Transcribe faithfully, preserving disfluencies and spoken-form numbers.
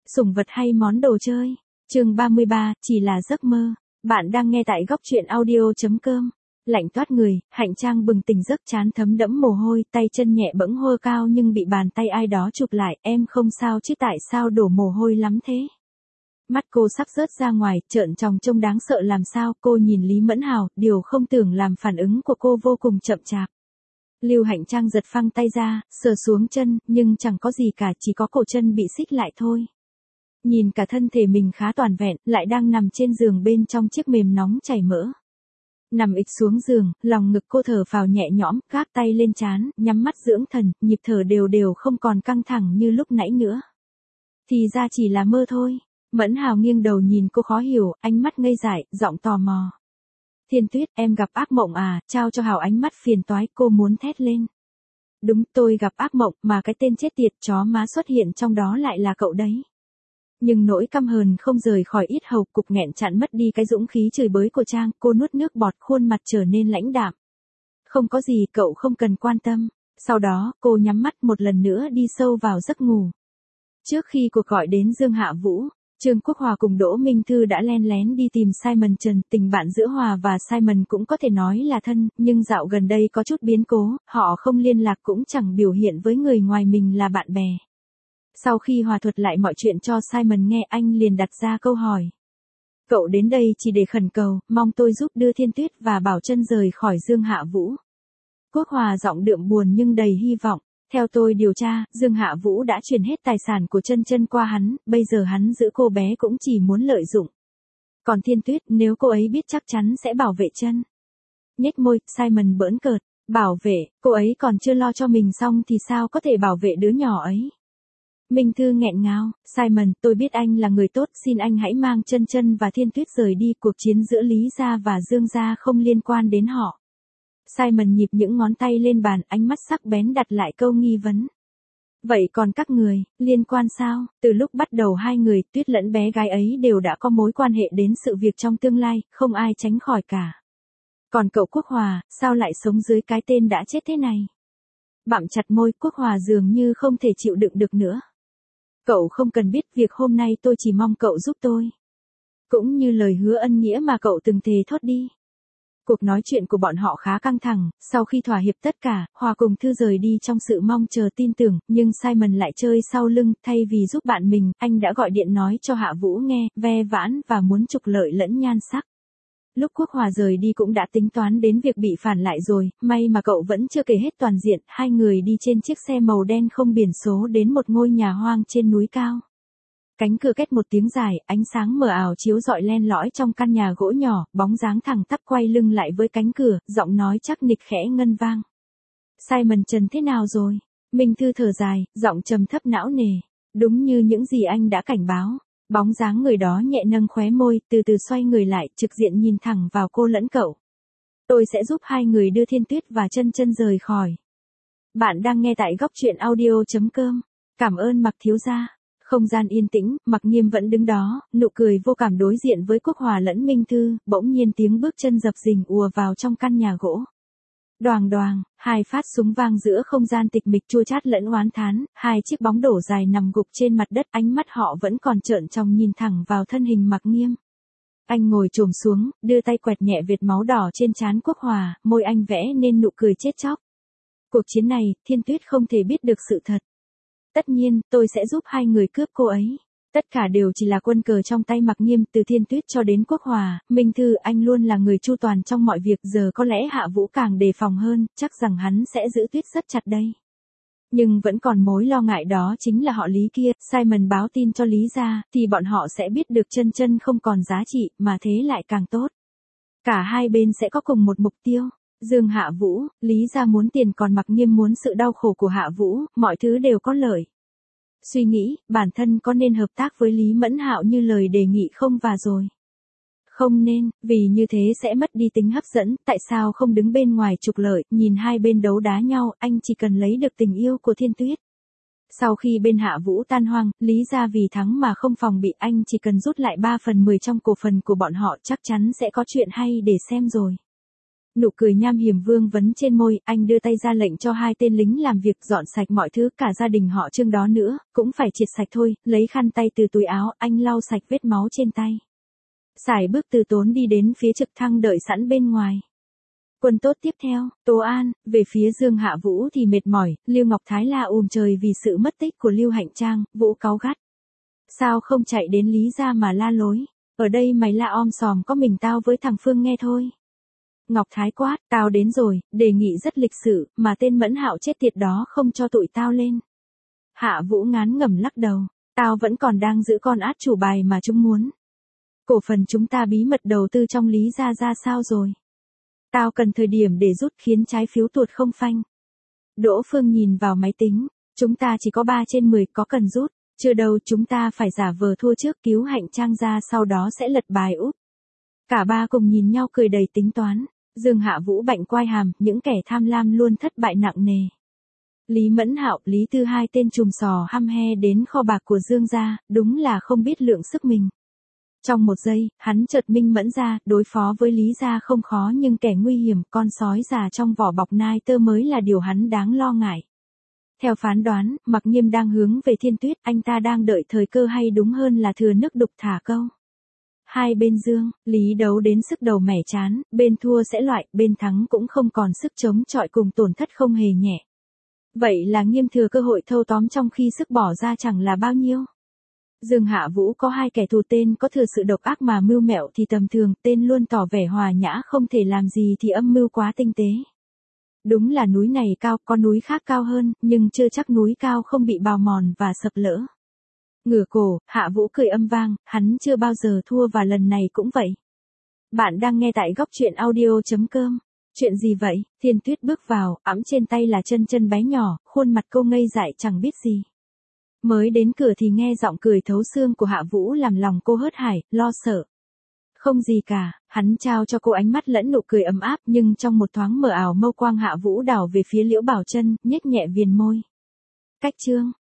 Sủng vật hay món đồ chơi? Chương ba mươi ba, chỉ là giấc mơ. Bạn đang nghe tại góc truyện audio chấm com. Lạnh toát người, Hạnh Trang bừng tỉnh giấc trán thấm đẫm mồ hôi, tay chân nhẹ bẫng hơ cao nhưng bị bàn tay ai đó chụp lại, em không sao chứ tại sao đổ mồ hôi lắm thế? Mắt cô sắp rớt ra ngoài, trợn tròng trông đáng sợ làm sao, cô nhìn Lý Mẫn Hào, điều không tưởng làm phản ứng của cô vô cùng chậm chạp. Lưu Hạnh Trang giật phăng tay ra, sờ xuống chân, nhưng chẳng có gì cả, chỉ có cổ chân bị xích lại thôi. Nhìn cả thân thể mình khá toàn vẹn, lại đang nằm trên giường bên trong chiếc mềm nóng chảy mỡ. Nằm ịch xuống giường, lòng ngực cô thở phào nhẹ nhõm, gác tay lên trán, nhắm mắt dưỡng thần, nhịp thở đều đều không còn căng thẳng như lúc nãy nữa. Thì ra chỉ là mơ thôi. Mẫn Hào nghiêng đầu nhìn cô khó hiểu, ánh mắt ngây dại, giọng tò mò. Thiên Tuyết, em gặp ác mộng à? Trao cho Hào ánh mắt phiền toái, cô muốn thét lên. Đúng, tôi gặp ác mộng, mà cái tên chết tiệt chó má xuất hiện trong đó lại là cậu đấy. Nhưng nỗi căm hờn không rời khỏi yết hầu, cục nghẹn chặn mất đi cái dũng khí chửi bới của Trang, cô nuốt nước bọt, khuôn mặt trở nên lãnh đạm. Không có gì, cậu không cần quan tâm. Sau đó, cô nhắm mắt một lần nữa đi sâu vào giấc ngủ. Trước khi cuộc gọi đến Dương Hạ Vũ, Trương Quốc Hòa cùng Đỗ Minh Thư đã len lén đi tìm Simon Trần, tình bạn giữa Hòa và Simon cũng có thể nói là thân, nhưng dạo gần đây có chút biến cố, họ không liên lạc cũng chẳng biểu hiện với người ngoài mình là bạn bè. Sau khi Hòa thuật lại mọi chuyện cho Simon nghe, anh liền đặt ra câu hỏi. Cậu đến đây chỉ để khẩn cầu, mong tôi giúp đưa Thiên Tuyết và Bảo Trân rời khỏi Dương Hạ Vũ. Quốc Hòa giọng đượm buồn nhưng đầy hy vọng. Theo tôi điều tra, Dương Hạ Vũ đã chuyển hết tài sản của Trân Trân qua hắn, bây giờ hắn giữ cô bé cũng chỉ muốn lợi dụng. Còn Thiên Tuyết, nếu cô ấy biết chắc chắn sẽ bảo vệ Trân. Nhếch môi, Simon bỡn cợt, bảo vệ, cô ấy còn chưa lo cho mình xong thì sao có thể bảo vệ đứa nhỏ ấy. Minh Thư nghẹn ngào, Simon, tôi biết anh là người tốt, xin anh hãy mang Trân Trân và Thiên Tuyết rời đi, cuộc chiến giữa Lý gia và Dương gia không liên quan đến họ. Simon nhịp những ngón tay lên bàn, ánh mắt sắc bén đặt lại câu nghi vấn. Vậy còn các người, liên quan sao? Từ lúc bắt đầu hai người, Tuyết lẫn bé gái ấy đều đã có mối quan hệ đến sự việc trong tương lai, không ai tránh khỏi cả. Còn cậu Quốc Hòa, sao lại sống dưới cái tên đã chết thế này? Bặm chặt môi, Quốc Hòa dường như không thể chịu đựng được nữa. Cậu không cần biết, việc hôm nay tôi chỉ mong cậu giúp tôi. Cũng như lời hứa ân nghĩa mà cậu từng thề thốt đi. Cuộc nói chuyện của bọn họ khá căng thẳng, sau khi thỏa hiệp tất cả, Hòa cùng Thư rời đi trong sự mong chờ tin tưởng, nhưng Simon lại chơi sau lưng, thay vì giúp bạn mình, anh đã gọi điện nói cho Hạ Vũ nghe, ve vãn và muốn trục lợi lẫn nhan sắc. Lúc Quốc Hòa rời đi cũng đã tính toán đến việc bị phản lại rồi, may mà cậu vẫn chưa kể hết toàn diện, hai người đi trên chiếc xe màu đen không biển số đến một ngôi nhà hoang trên núi cao. Cánh cửa két một tiếng dài, ánh sáng mờ ảo chiếu rọi len lỏi trong căn nhà gỗ nhỏ, bóng dáng thẳng tắp quay lưng lại với cánh cửa, giọng nói chắc nịch khẽ ngân vang. Simon Trần thế nào rồi? Minh Thư thở dài, giọng trầm thấp não nề. Đúng như những gì anh đã cảnh báo. Bóng dáng người đó nhẹ nâng khóe môi, từ từ xoay người lại, trực diện nhìn thẳng vào cô lẫn cậu. Tôi sẽ giúp hai người đưa Thiên Tuyết và Trân Trân rời khỏi. Bạn đang nghe tại góc truyện audio chấm com. Cảm ơn Mặc thiếu gia. Không gian yên tĩnh, Mặc Nghiêm vẫn đứng đó, nụ cười vô cảm đối diện với Quốc Hòa lẫn Minh Thư, bỗng nhiên tiếng bước chân dập dình ùa vào trong căn nhà gỗ. Đoàng đoàng, hai phát súng vang giữa không gian tịch mịch chua chát lẫn oán thán, hai chiếc bóng đổ dài nằm gục trên mặt đất, ánh mắt họ vẫn còn trợn tròng nhìn thẳng vào thân hình Mặc Nghiêm. Anh ngồi chồm xuống, đưa tay quẹt nhẹ vệt máu đỏ trên trán Quốc Hòa, môi anh vẽ nên nụ cười chết chóc. Cuộc chiến này, Thiên Tuyết không thể biết được sự thật. Tất nhiên, tôi sẽ giúp hai người cướp cô ấy. Tất cả đều chỉ là quân cờ trong tay Mặc Nghiêm, từ Thiên Tuyết cho đến Quốc Hòa, Minh Thư, anh luôn là người chu toàn trong mọi việc, giờ có lẽ Hạ Vũ càng đề phòng hơn, chắc rằng hắn sẽ giữ Tuyết rất chặt đây. Nhưng vẫn còn mối lo ngại, đó chính là họ Lý kia, Simon báo tin cho Lý gia, thì bọn họ sẽ biết được Trân Trân không còn giá trị, mà thế lại càng tốt. Cả hai bên sẽ có cùng một mục tiêu. Dương Hạ Vũ, Lý gia muốn tiền còn Mặc Nghiêm muốn sự đau khổ của Hạ Vũ, mọi thứ đều có lợi. Suy nghĩ, bản thân có nên hợp tác với Lý Mẫn Hạo như lời đề nghị không và rồi. Không nên, vì như thế sẽ mất đi tính hấp dẫn, tại sao không đứng bên ngoài trục lợi, nhìn hai bên đấu đá nhau, anh chỉ cần lấy được tình yêu của Thiên Tuyết. Sau khi bên Hạ Vũ tan hoang, Lý gia vì thắng mà không phòng bị, anh chỉ cần rút lại ba phần mười trong cổ phần của bọn họ, chắc chắn sẽ có chuyện hay để xem rồi. Nụ cười nham hiểm vương vấn trên môi, anh đưa tay ra lệnh cho hai tên lính làm việc dọn sạch mọi thứ, cả gia đình họ Trương đó nữa, cũng phải triệt sạch thôi, lấy khăn tay từ túi áo, anh lau sạch vết máu trên tay. Sải bước từ tốn đi đến phía trực thăng đợi sẵn bên ngoài. Quân tốt tiếp theo, Tố An, về phía Dương Hạ Vũ thì mệt mỏi, Lưu Ngọc Thái la ùm trời vì sự mất tích của Lưu Hạnh Trang, Vũ cáu gắt. Sao không chạy đến Lý gia mà la lối, ở đây mày la om sòm có mình tao với thằng Phương nghe thôi. Ngọc Thái quát, tao đến rồi, đề nghị rất lịch sự, mà tên Mẫn Hạo chết tiệt đó không cho tụi tao lên. Hạ Vũ ngán ngẩm lắc đầu, tao vẫn còn đang giữ con át chủ bài mà chúng muốn. Cổ phần chúng ta bí mật đầu tư trong Lý gia ra sao rồi? Tao cần thời điểm để rút khiến trái phiếu tuột không phanh. Đỗ Phương nhìn vào máy tính, chúng ta chỉ có ba trên mười, có cần rút, chưa đâu, chúng ta phải giả vờ thua trước cứu Hạnh Trang ra sau đó sẽ lật bài úp. Cả ba cùng nhìn nhau cười đầy tính toán. Dương Hạ Vũ bạnh quai hàm, những kẻ tham lam luôn thất bại nặng nề. Lý Mẫn Hạo, Lý Tư hai tên trùm sò hăm he đến kho bạc của Dương gia, đúng là không biết lượng sức mình. Trong một giây, hắn chợt minh mẫn ra, đối phó với Lý gia không khó nhưng kẻ nguy hiểm, con sói già trong vỏ bọc nai tơ mới là điều hắn đáng lo ngại. Theo phán đoán, Mặc Nghiêm đang hướng về Thiên Tuyết, anh ta đang đợi thời cơ hay đúng hơn là thừa nước đục thả câu. Hai bên Dương, Lý đấu đến sức đầu mẻ chán, bên thua sẽ loại, bên thắng cũng không còn sức chống chọi cùng tổn thất không hề nhẹ. Vậy là Nghiêm thừa cơ hội thâu tóm trong khi sức bỏ ra chẳng là bao nhiêu. Dương Hạ Vũ có hai kẻ thù, tên có thừa sự độc ác mà mưu mẹo thì tầm thường, tên luôn tỏ vẻ hòa nhã không thể làm gì thì âm mưu quá tinh tế. Đúng là núi này cao, có núi khác cao hơn, nhưng chưa chắc núi cao không bị bào mòn và sập lỡ. Ngửa cổ, Hạ Vũ cười âm vang, hắn chưa bao giờ thua và lần này cũng vậy. Bạn đang nghe tại góc truyện audio chấm com. Chuyện gì vậy? Thiên Tuyết bước vào, ẵm trên tay là chân chân bé nhỏ, khuôn mặt cô ngây dại chẳng biết gì. Mới đến cửa thì nghe giọng cười thấu xương của Hạ Vũ làm lòng cô hớt hải, lo sợ. Không gì cả, hắn trao cho cô ánh mắt lẫn nụ cười ấm áp, nhưng trong một thoáng mờ ảo mâu quang Hạ Vũ đảo về phía Liễu Bảo Trân, nhếch nhẹ viền môi. Cách chương